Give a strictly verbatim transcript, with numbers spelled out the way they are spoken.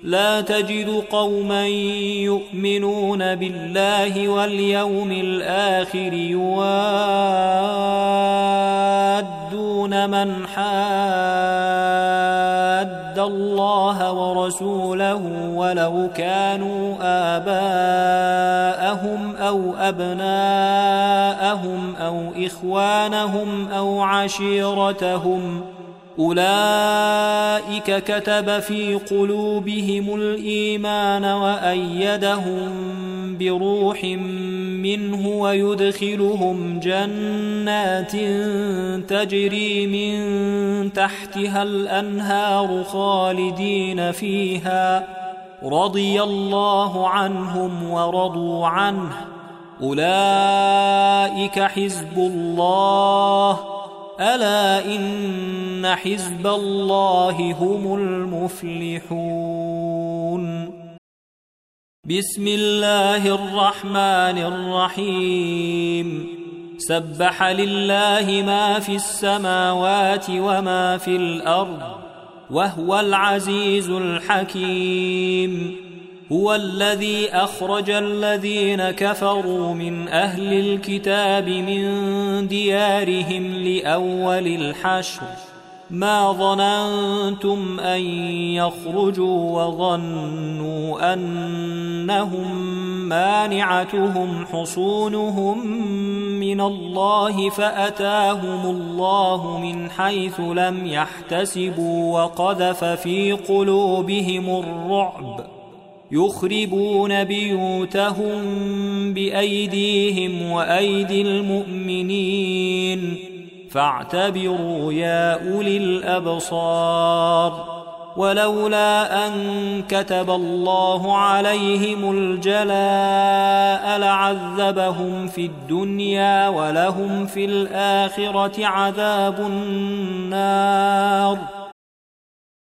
لا تجد قوما يؤمنون بالله واليوم الآخر يوادون من حاد الله ورسوله ولو كانوا آباءهم أو أبناءهم أو إخوانهم أو عشيرتهم أولئك كتب في قلوبهم الإيمان وأيدهم بروح منه ويدخلهم جنات تجري من تحتها الأنهار خالدين فيها رضي الله عنهم ورضوا عنه أولئك حزب الله ألا إن حزب الله هم المفلحون. بسم الله الرحمن الرحيم. سبح لله ما في السماوات وما في الأرض وهو العزيز الحكيم. هو الذي أخرج الذين كفروا من أهل الكتاب من ديارهم لأول الحشر ما ظننتم أن يخرجوا وظنوا أنهم مانعتهم حصونهم من الله فأتاهم الله من حيث لم يحتسبوا وقذف في قلوبهم الرعب يخربون بيوتهم بأيديهم وأيدي المؤمنين فاعتبروا يا أولي الأبصار. ولولا أن كتب الله عليهم الجلاء لعذبهم في الدنيا ولهم في الآخرة عذاب النار